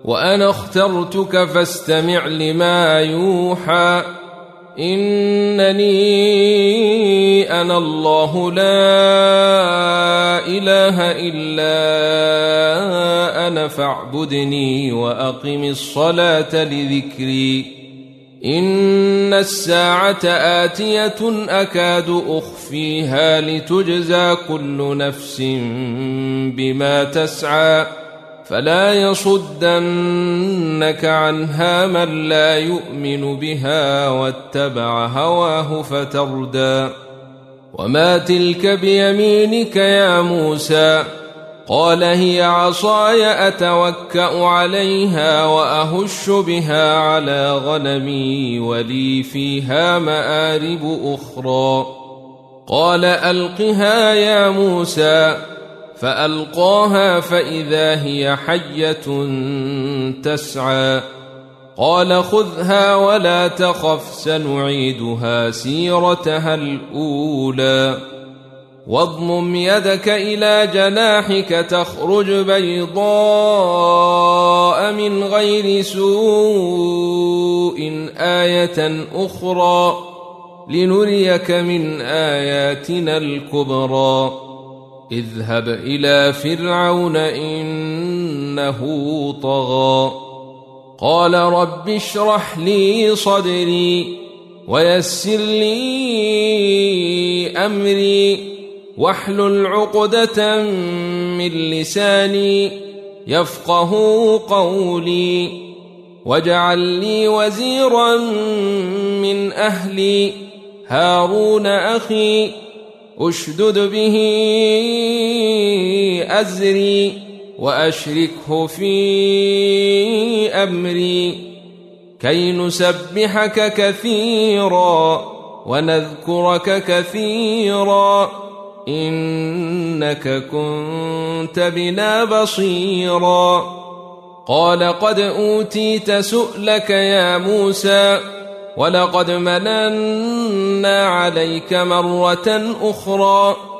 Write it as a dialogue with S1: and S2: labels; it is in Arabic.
S1: وأنا اخترتك فاستمع لما يوحى إنني أنا الله لا إله إلا أنا فاعبدني وأقم الصلاة لذكري إن الساعة آتية أكاد أخفيها لتجزى كل نفس بما تسعى فلا يصدنك عنها من لا يؤمن بها واتبع هواه فتردى وما تلك بيمينك يا موسى قال هي عصاي أتوكأ عليها وأهش بها على غنمي ولي فيها مآرب أخرى قال ألقها يا موسى فألقاها فإذا هي حية تسعى قال خذها ولا تخف سنعيدها سيرتها الأولى واضمم يدك إلى جناحك تخرج بيضاء من غير سوء آية أخرى لنريك من آياتنا الكبرى اذهب إلى فرعون إنه طغى قال رب اشرح لي صدري ويسر لي أمري واحلل عقدة من لساني يفقه قولي واجعل لي وزيرا من أهلي هارون أخي أشدد به أزري وأشركه في أمري كي نسبحك كثيرا ونذكرك كثيرا إنك كنت بنا بصيرا قال قد أوتيت سؤلك يا موسى ولقد مننا عليك مرة أخرى